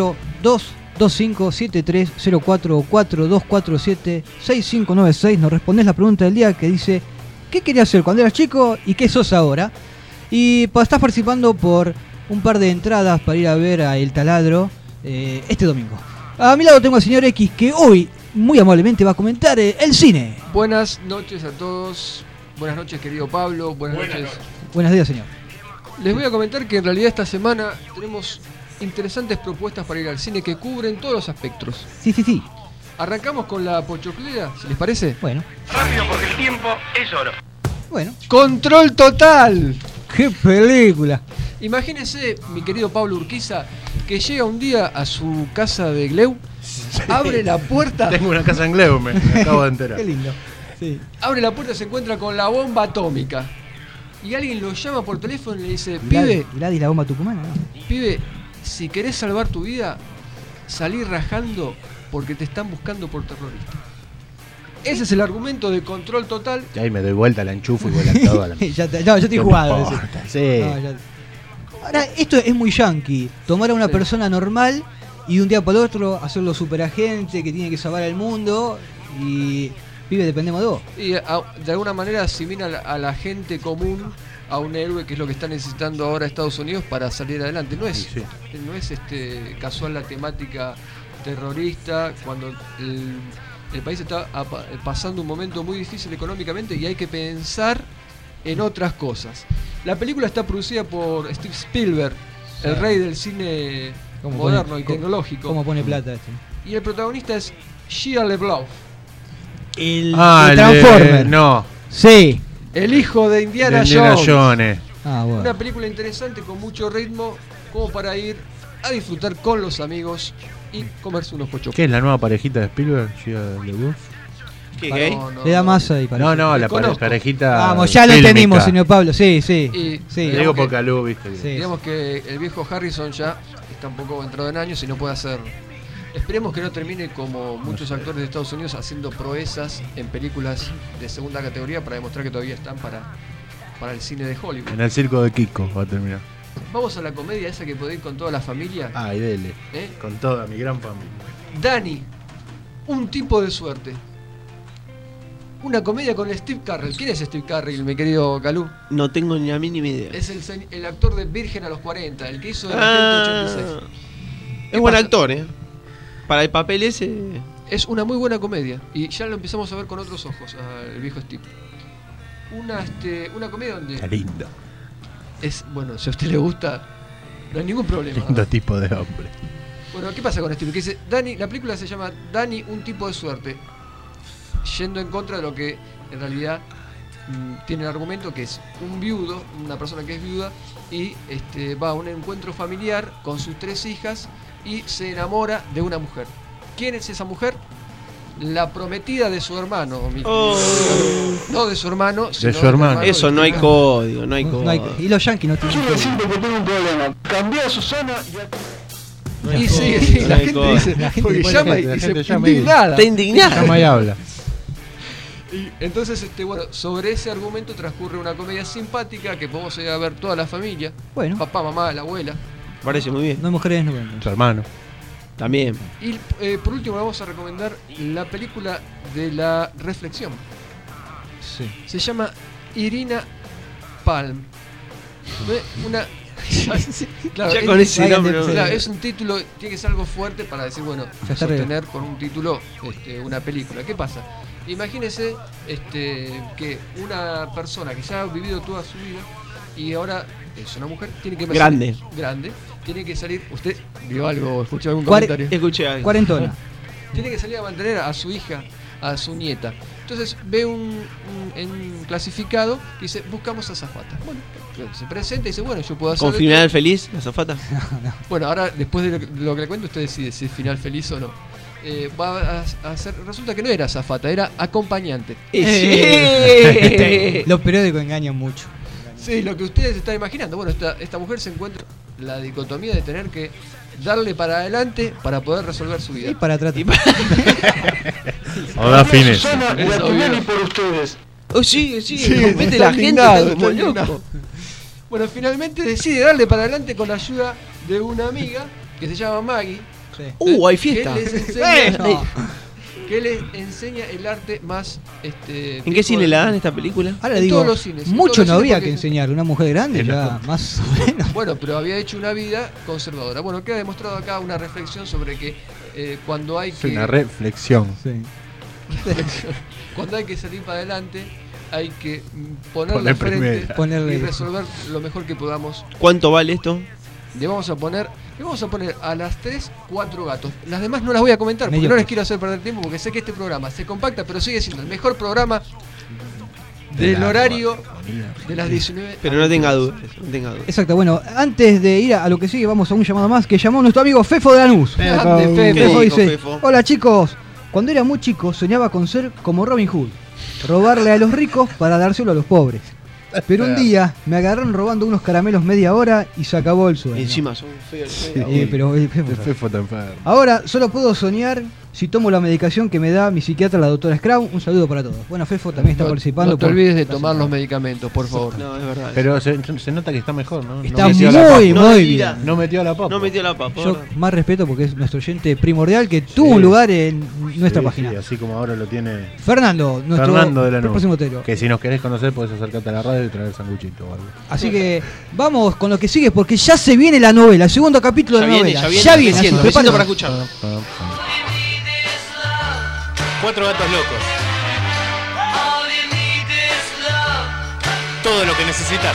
4225-7304 o 4247-6596, nos respondés la pregunta del día que dice: ¿qué querías hacer cuando eras chico y qué sos ahora? Y estás participando por un par de entradas para ir a ver a El Taladro este domingo. A mi lado tengo al señor X, que hoy muy amablemente va a comentar el cine. Buenas noches a todos. Buenas noches, querido Pablo. Buenas noches. Buenos días, señor. Les voy a comentar que en realidad esta semana tenemos interesantes propuestas para ir al cine que cubren todos los aspectos. Sí. Arrancamos con la pochoclera, si les parece. Bueno. Rápido porque el tiempo es oro. Bueno. ¡Control total! ¡Qué película! Imagínese, mi querido Pablo Urquiza, que llega un día a su casa de Gleu, sí. Abre la puerta. Tengo una casa en Gleu, me acabo de enterar. Qué lindo. Sí. Abre la puerta y se encuentra con la bomba atómica. Y alguien lo llama por teléfono y le dice: pibe, Gladys, la bomba tucumana, ¿no? Pibe, si querés salvar tu vida, salí rajando porque te están buscando por terrorista. Ese es el argumento de Control Total. Y ahí me doy vuelta, la enchufo y vuela todo. Yo estoy jugado. Sí. Ahora, esto es muy yankee. Tomar a una persona normal y de un día para el otro hacerlo superagente que tiene que salvar al mundo y pibe, dependemos de vos. Y de alguna manera asimila a la gente común a un héroe, que es lo que está necesitando ahora Estados Unidos para salir adelante. No es casual la temática terrorista cuando el país está pasando un momento muy difícil económicamente y hay que pensar en otras cosas. La película está producida por Steve Spielberg, el rey del cine moderno y tecnológico. ¿Cómo pone plata este? Y el protagonista es Shia LaBeouf. El Transformer. No. Sí. El hijo de Indiana Jones. Bueno. Una película interesante con mucho ritmo, como para ir a disfrutar con los amigos y comerse unos pochoclos. ¿Qué es la nueva parejita de Spielberg? Shia LaBeouf. ¿Qué gay? No, le da masa y parece. No, la parejita. Vamos, ya lo entendimos, señor Pablo. Sí. Le digo por Calú, viste. Sí. Digamos que el viejo Harrison ya está un poco entrado en años y no puede hacer. Esperemos que no termine como muchos actores de Estados Unidos haciendo proezas en películas de segunda categoría para demostrar que todavía están para el cine de Hollywood. En el circo de Kiko va a terminar. Vamos a la comedia esa que puede ir con toda la familia. Ay, dele. Con toda mi gran familia. Danny, un tipo de suerte. Una comedia con Steve Carell. ¿Quién es Steve Carell, mi querido Calú? No tengo ni la mínima idea. Es el actor de Virgen a los 40, el que hizo el Agente 86. Es buen actor, Para el papel ese. Es una muy buena comedia. Y ya lo empezamos a ver con otros ojos, el viejo Steve. Una comedia donde. Está lindo. Bueno, si a usted le gusta, no hay ningún problema. Lindo tipo de hombre. Bueno, ¿qué pasa con Steve? Que dice, Danny, la película se llama Danny, un tipo de suerte. Yendo en contra de lo que en realidad tiene el argumento, que es un viudo, una persona que es viuda, y va a un encuentro familiar con sus 3 hijas y se enamora de una mujer. ¿Quién es esa mujer? La prometida de su hermano. No de su hermano, sino de su hermano. Eso no hay código, no hay código. Y los yankees no tienen código. Yo siento que tengo un problema. Cambié a Susana y y sí, la gente dice, porque llama y se indignada. Está indignada. Llama y habla. Y entonces, sobre ese argumento transcurre una comedia simpática que podemos ir a ver toda la familia. Bueno. Papá, mamá, la abuela. Parece muy bien. No hay mujeres, no. Su hermano. También. Y por último vamos a recomendar la película de la reflexión. Sí. Se llama Irina Palm. Claro, ya con ese nombre. Claro, es un título, tiene que ser algo fuerte para decir, sostener con un título una película. ¿Qué pasa? Imagínese que una persona que ya ha vivido toda su vida y ahora es una mujer, tiene que grande, tiene que salir. ¿Usted vio algo? ¿Escuchó algún comentario? Escuché algo. Cuarentona. Tiene que salir a mantener a su hija, a su nieta. Entonces ve un clasificado y dice, buscamos azafata. Bueno, se presenta y dice, yo puedo hacer. ¿Con final feliz, la azafata? No. Bueno, ahora después de lo que le cuento, usted decide si es final feliz o no. Va a hacer, resulta que no era azafata, era acompañante. Los periódicos engañan mucho. Sí, lo que ustedes están imaginando. Bueno, esta mujer se encuentra la dicotomía de tener que darle para adelante para poder resolver su vida. Y para atrás. O da fines. Y por ustedes. Sí, mete la gente como loco. Bueno, finalmente decide darle para adelante con la ayuda de una amiga que se llama Maggie. Sí. Hay fiesta. Que les enseña el arte más. ¿En qué cine la dan esta película? Ahora en digo, todos los cines. Mucho no había que enseñar. Una mujer grande ya, más o menos. Bueno, pero había hecho una vida conservadora. Bueno, queda demostrado acá una reflexión sobre que cuando hay que. Una reflexión. Sí. Cuando hay que salir para adelante, hay que ponerle frente y resolver lo mejor que podamos. ¿Cuánto vale esto? Le vamos a poner a las 3 4 gatos. Las demás no las voy a comentar porque no les quiero hacer perder tiempo, porque sé que este programa se compacta, pero sigue siendo el mejor programa del horario de las 19. Pero no tenga dudas. Exacto, bueno, antes de ir a lo que sigue, vamos a un llamado más que llamó nuestro amigo Fefo de Lanús. Fefo dice: hola chicos, cuando era muy chico soñaba con ser como Robin Hood, robarle a los ricos para dárselo a los pobres. Pero un día me agarraron robando unos caramelos media hora y se acabó el sueño. Encima son feos. Pero Fefo está enfermo. Ahora solo puedo soñar si tomo la medicación que me da mi psiquiatra, la doctora Scrum. Un saludo para todos. Bueno, Fefo también está participando. No te olvides de tomar los medicamentos, por favor. No, es verdad. Pero se nota que está mejor, ¿no? Está muy bien. No metió la papa. No metió la papa. Yo más respeto porque es nuestro oyente primordial que tuvo un lugar en nuestra página. Sí, así como ahora lo tiene Fernando de la próximo tero. Que si nos querés conocer podés acercarte a la radio y traer sanguchito o algo. Así que vamos con lo que sigue porque ya se viene la novela, el segundo capítulo de la novela. Ya viene. Prepárate para escuchar. 4 gatos locos. Todo lo que necesitas.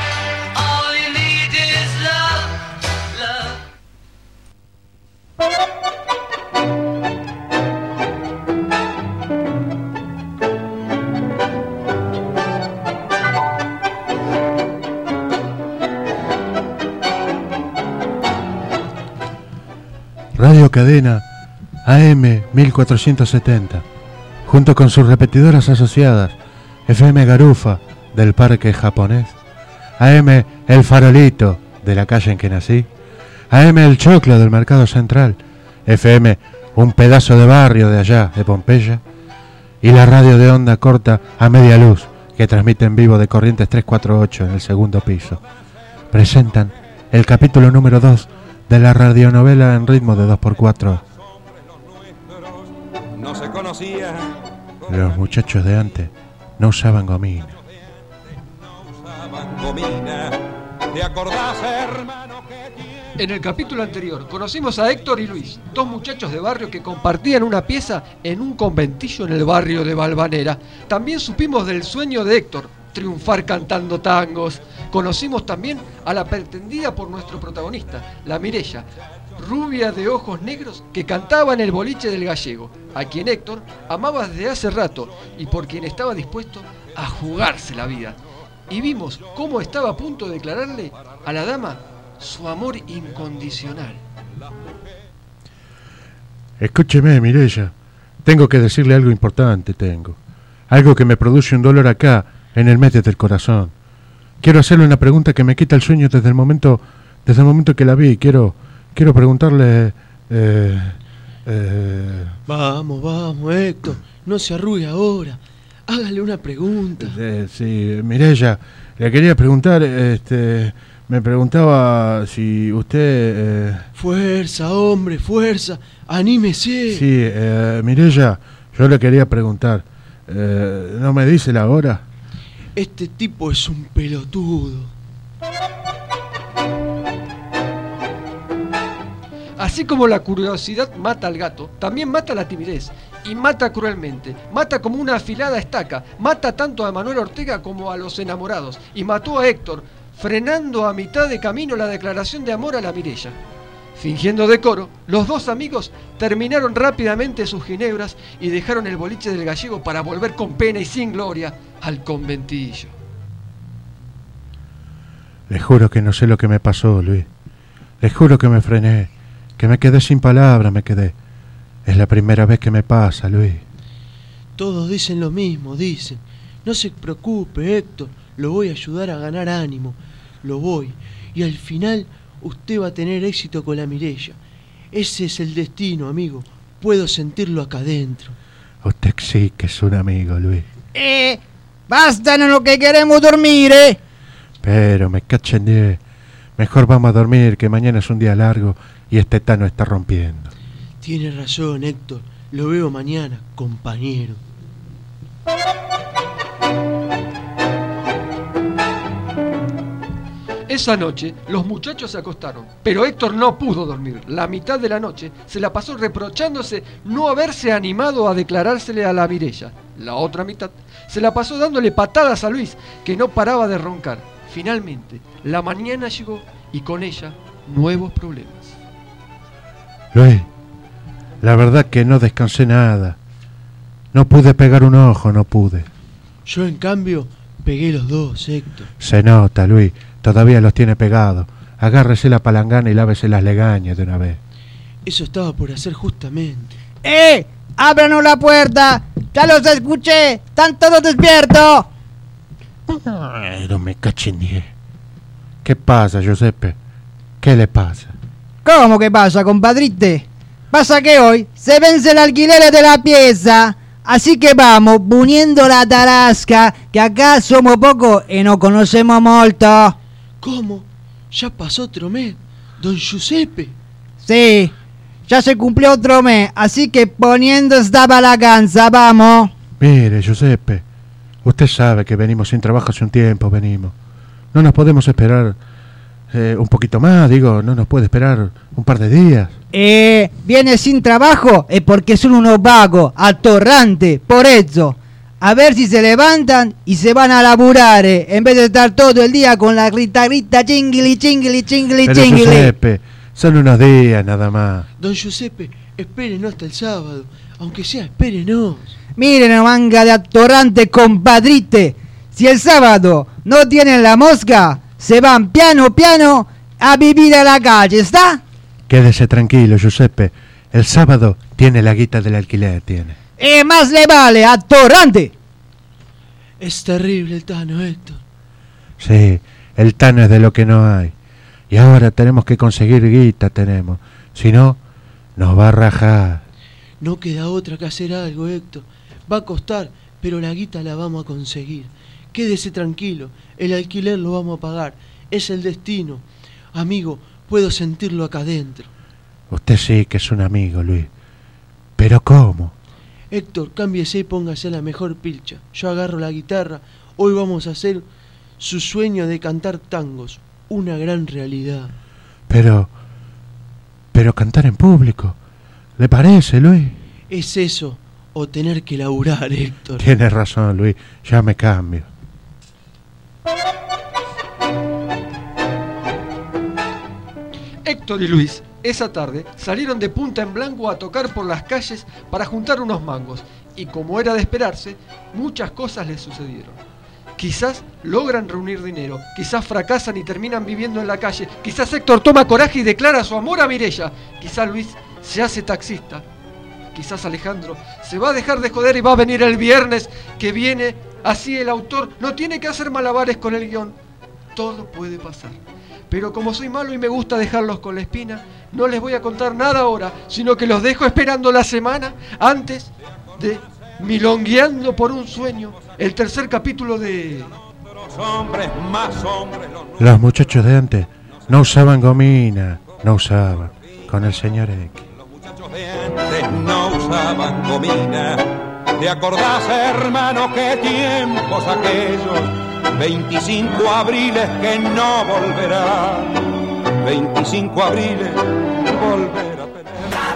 Radio Cadena AM 1470, junto con sus repetidoras asociadas, FM Garufa del Parque Japonés, AM El Farolito de la calle en que nací, AM El Choclo del Mercado Central, FM Un Pedazo de Barrio de allá, de Pompeya, y la radio de onda corta a media luz, que transmite en vivo de Corrientes 348 en el segundo piso. Presentan el capítulo número 2 de la radionovela en ritmo de 2x4. No se conocía. Los muchachos de antes no usaban gomina. ¿Te acordás, hermano? En el capítulo anterior conocimos a Héctor y Luis, dos muchachos de barrio que compartían una pieza en un conventillo en el barrio de Valvanera. También supimos del sueño de Héctor, triunfar cantando tangos. Conocimos también a la pretendida por nuestro protagonista, la Mireya, rubia de ojos negros que cantaba en el boliche del Gallego, a quien Héctor amaba desde hace rato y por quien estaba dispuesto a jugarse la vida. Y vimos cómo estaba a punto de declararle a la dama su amor incondicional. Escúcheme, Mireya, tengo que decirle algo importante, algo que me produce un dolor acá, en el medio del corazón. Quiero hacerle una pregunta que me quita el sueño desde el momento que la vi. Quiero preguntarle... Vamos, Héctor, no se arrugue ahora. Hágale una pregunta. Sí, Mireya, le quería preguntar, me preguntaba si usted... Fuerza, hombre, fuerza, anímese. Sí, Mireya, yo le quería preguntar, ¿no me dice la hora? Este tipo es un pelotudo. Así como la curiosidad mata al gato, también mata la timidez. Y mata cruelmente, mata como una afilada estaca, mata tanto a Manuel Ortega como a los enamorados. Y mató a Héctor, frenando a mitad de camino la declaración de amor a la Mireya. Fingiendo decoro, los dos amigos terminaron rápidamente sus ginebras y dejaron el boliche del Gallego para volver con pena y sin gloria al conventillo. Les juro que no sé lo que me pasó, Luis. Les juro que me frené, que me quedé sin palabras, Es la primera vez que me pasa, Luis. Todos dicen lo mismo, dicen. No se preocupe, Héctor, lo voy a ayudar a ganar ánimo. Lo voy. Y al final usted va a tener éxito con la Mireya. Ese es el destino, amigo. Puedo sentirlo acá adentro. Usted sí que es un amigo, Luis. Basta en lo que queremos dormir, Pero me cachen 10. Mejor vamos a dormir, que mañana es un día largo y este tano está rompiendo. Tiene razón, Héctor. Lo veo mañana, compañero. Esa noche los muchachos se acostaron, pero Héctor no pudo dormir. La mitad de la noche se la pasó reprochándose no haberse animado a declarársele a la Mireya. La otra mitad se la pasó dándole patadas a Luis, que no paraba de roncar. Finalmente, la mañana llegó y con ella nuevos problemas. Luis, la verdad que no descansé nada. No pude pegar un ojo, no pude. Yo, en cambio, pegué los dos, Héctor. Se nota, Luis. Todavía los tiene pegados. Agárrese la palangana y lávese las legañas de una vez. Eso estaba por hacer justamente. ¡Ábranos la puerta! ¡Ya los escuché! ¡Están todos despiertos! No me cachen 10. ¿Qué pasa, Giuseppe? ¿Qué le pasa? ¿Cómo que pasa, compadrite? Pasa que hoy se vence el alquiler de la pieza, así que vamos poniendo la tarasca, que acá somos pocos y no conocemos molto. ¿Cómo? ¿Ya pasó otro mes, don Giuseppe? Sí, ya se cumplió otro mes, así que poniendo esta balaganza, vamos. Mire, Giuseppe, usted sabe que venimos sin trabajo hace un tiempo, venimos. No nos podemos esperar un poquito más, digo, no nos puede esperar un par de días. Viene sin trabajo es porque son unos vagos, atorrantes, por eso. A ver si se levantan y se van a laburar, en vez de estar todo el día con la grita, chingili, chingili, chingili, Pero chingili. Giuseppe, son unos días nada más. Don Giuseppe, espérenos hasta el sábado, aunque sea, espérenos. Miren, manga de atorrante, compadrite. Si el sábado no tienen la mosca, se van piano piano a vivir a la calle, ¿está? Quédese tranquilo, Giuseppe. El sábado tiene la guita del alquiler, tiene. Más le vale, atorrante. Es terrible el Tano, Héctor. Sí, el Tano es de lo que no hay. Y ahora tenemos que conseguir guita, tenemos. Si no, nos va a rajar. No queda otra que hacer algo, Héctor. Va a costar, pero la guita la vamos a conseguir. Quédese tranquilo, el alquiler lo vamos a pagar. Es el destino. Amigo, puedo sentirlo acá adentro. Usted sí que es un amigo, Luis. ¿Pero cómo? Héctor, cámbiese y póngase la mejor pilcha. Yo agarro la guitarra. Hoy vamos a hacer su sueño de cantar tangos. Una gran realidad. Pero cantar en público. ¿Le parece, Luis? Es eso, o tener que laburar, Héctor. Tienes razón, Luis. Ya me cambio. Héctor y Luis, esa tarde, salieron de punta en blanco a tocar por las calles para juntar unos mangos. Y como era de esperarse, muchas cosas les sucedieron. Quizás logran reunir dinero, quizás fracasan y terminan viviendo en la calle, quizás Héctor toma coraje y declara su amor a Mireya, quizás Luis se hace taxista, quizás Alejandro se va a dejar de joder y va a venir el viernes que viene, así el autor no tiene que hacer malabares con el guión. Todo puede pasar. Pero como soy malo y me gusta dejarlos con la espina, no les voy a contar nada ahora, sino que los dejo esperando la semana antes de Milongueando por un sueño, el tercer capítulo de... Los muchachos de antes no usaban gomina, no usaban, con el señor X. Los muchachos de antes no usaban gomina. ¿Te acordás, hermano, qué tiempos aquellos? 25 abriles que no volverá. 25 abriles volver a tener.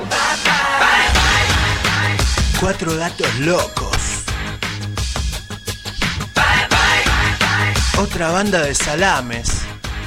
Cuatro gatos locos. Otra banda de salames.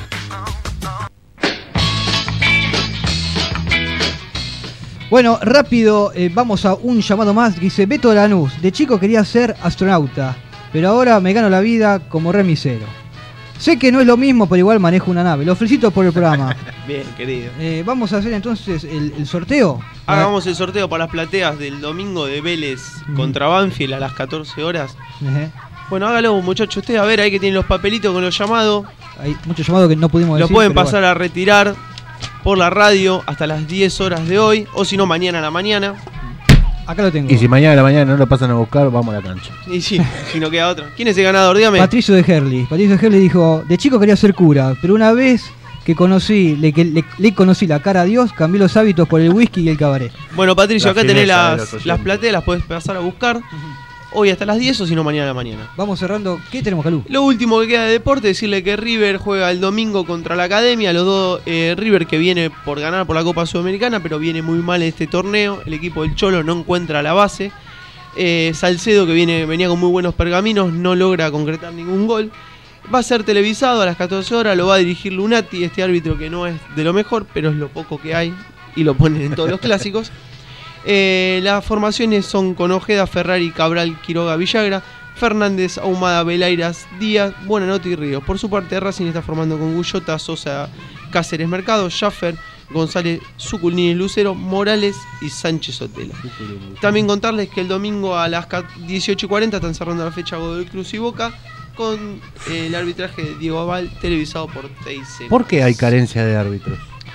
Bueno, rápido, vamos a un llamado más que dice: Beto Lanús, de chico quería ser astronauta, pero ahora me gano la vida como remisero. Sé que no es lo mismo, pero igual manejo una nave. Lo felicito por el programa. Bien, querido. Vamos a hacer entonces el sorteo. Hagamos el sorteo para las plateas del domingo de Vélez contra Banfield a las 14 horas. Bueno, hágalo, muchachos. Ustedes a ver, ahí que tienen los papelitos con los llamados. Hay muchos llamados que no pudimos decir. Los pueden pasar a retirar por la radio hasta las 10 horas de hoy, o si no, mañana a la mañana. Acá lo tengo. Y si mañana a la mañana no lo pasan a buscar, vamos a la cancha. Y sí, si no queda otro. ¿Quién es el ganador? Dígame. Patricio de Herli. Patricio de Herli dijo: de chico quería ser cura, pero una vez que le conocí la cara a Dios, cambié los hábitos por el whisky y el cabaret. Bueno, Patricio, acá tenés las plateas, las podés pasar a buscar. Hoy hasta las 10 o si no mañana a la mañana. Vamos cerrando. ¿Qué tenemos, Calú? Lo último que queda de deporte, decirle que River juega el domingo contra la Academia. Los dos, River que viene por ganar por la Copa Sudamericana, pero viene muy mal en este torneo. El equipo del Cholo no encuentra la base. Salcedo, que venía con muy buenos pergaminos, no logra concretar ningún gol. Va a ser televisado a las 14 horas, lo va a dirigir Lunati, este árbitro que no es de lo mejor, pero es lo poco que hay y lo ponen en todos los clásicos. Las formaciones son con Ojeda, Ferrari, Cabral, Quiroga, Villagra, Fernández, Ahumada, Belairas, Díaz, Buenanote y Ríos. Por su parte, Racing está formando con Gullota, Sosa, Cáceres, Mercado, Schaffer, González, Suculini, Lucero, Morales y Sánchez Sotela. También contarles que el domingo a las 18:40 están cerrando la fecha Godoy Cruz y Boca con el arbitraje de Diego Aval, televisado por TIC. ¿Por qué hay carencia de árbitros?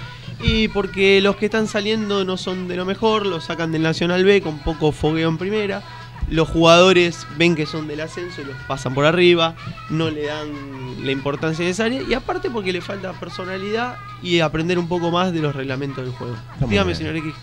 Y porque los que están saliendo no son de lo mejor, los sacan del Nacional B con poco fogueo en primera. Los jugadores ven que son del ascenso y los pasan por arriba, no le dan la importancia necesaria. Y aparte porque le falta personalidad y aprender un poco más de los reglamentos del juego. Dígame, señor X.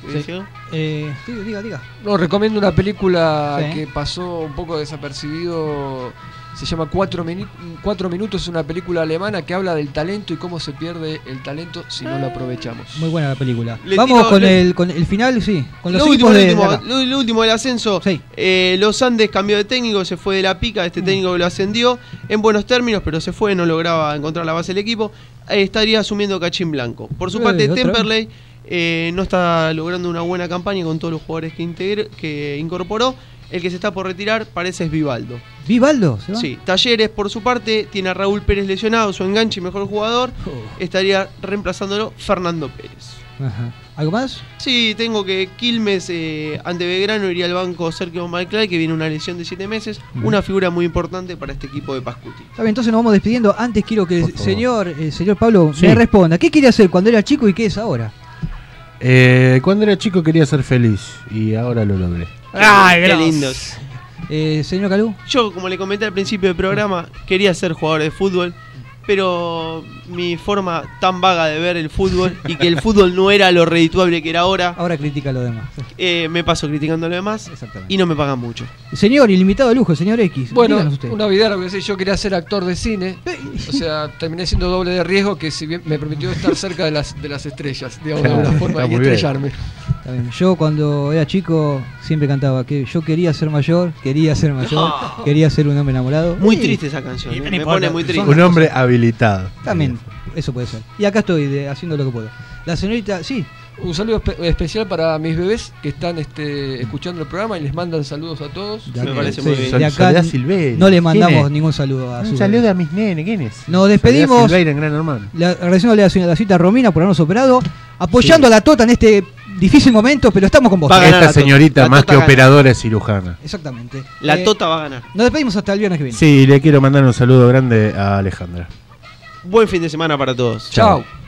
Diga. No, recomiendo una película que pasó un poco desapercibido. Se llama 4 minutos, es una película alemana que habla del talento y cómo se pierde el talento si no lo aprovechamos. Muy buena la película. Vamos con el final, sí. Con los lo último del ascenso. Sí. Los Andes cambió de técnico, se fue de la pica. Este técnico que lo ascendió en buenos términos, pero se fue, no lograba encontrar la base del equipo. Estaría asumiendo Cachín Blanco. Por su parte, Temperley no está logrando una buena campaña con todos los jugadores que incorporó. El que se está por retirar parece es Vivaldo. ¿Vivaldo? ¿Se va? Sí. Talleres, por su parte, tiene a Raúl Pérez lesionado, su enganche y mejor jugador. Estaría reemplazándolo Fernando Pérez. Ajá. ¿Algo más? Sí, tengo que Quilmes ante Belgrano iría al banco Sergio Malclay, que viene una lesión de 7 meses. Una figura muy importante para este equipo de Pascuti. Está bien, entonces nos vamos despidiendo. Antes quiero que el señor Pablo me responda. ¿Qué quería hacer cuando era chico y qué es ahora? Cuando era chico quería ser feliz y ahora lo logré. ¡Ay, qué lindos! Señor Calú. Yo, como le comenté al principio del programa, quería ser jugador de fútbol, pero mi forma tan vaga de ver el fútbol y que el fútbol no era lo redituable que era ahora. Ahora critica lo demás. Me paso criticando lo demás y no me pagan mucho. Señor, ilimitado de lujo, señor X. Bueno, una vida, lo que sé, yo quería ser actor de cine. O sea, terminé siendo doble de riesgo, que si bien me permitió estar cerca de las estrellas, digamos, de alguna forma, y estrellarme. Está bien. Yo cuando era chico siempre cantaba que yo quería ser mayor, quería ser un hombre enamorado. Muy triste esa canción, me pone muy triste. Un hombre habilitado. También, eso puede ser. Y acá estoy haciendo lo que puedo. La señorita, sí. Un saludo especial para mis bebés que están escuchando el programa y les mandan saludos a todos. Me parece muy bien. De acá no le mandamos ningún saludo a su. Un saludo a mis nenes, ¿quién es? Nos despedimos. Silveira, Gran Hermano. Agradeciéndole a la señorita Romina por habernos operado, apoyando a la Tota en este difícil momento, pero estamos con vos. Esta señorita más que operadora es cirujana. Exactamente. La Tota va a ganar. Nos despedimos hasta el viernes que viene. Sí, le quiero mandar un saludo grande a Alejandra. Buen fin de semana para todos. Chao.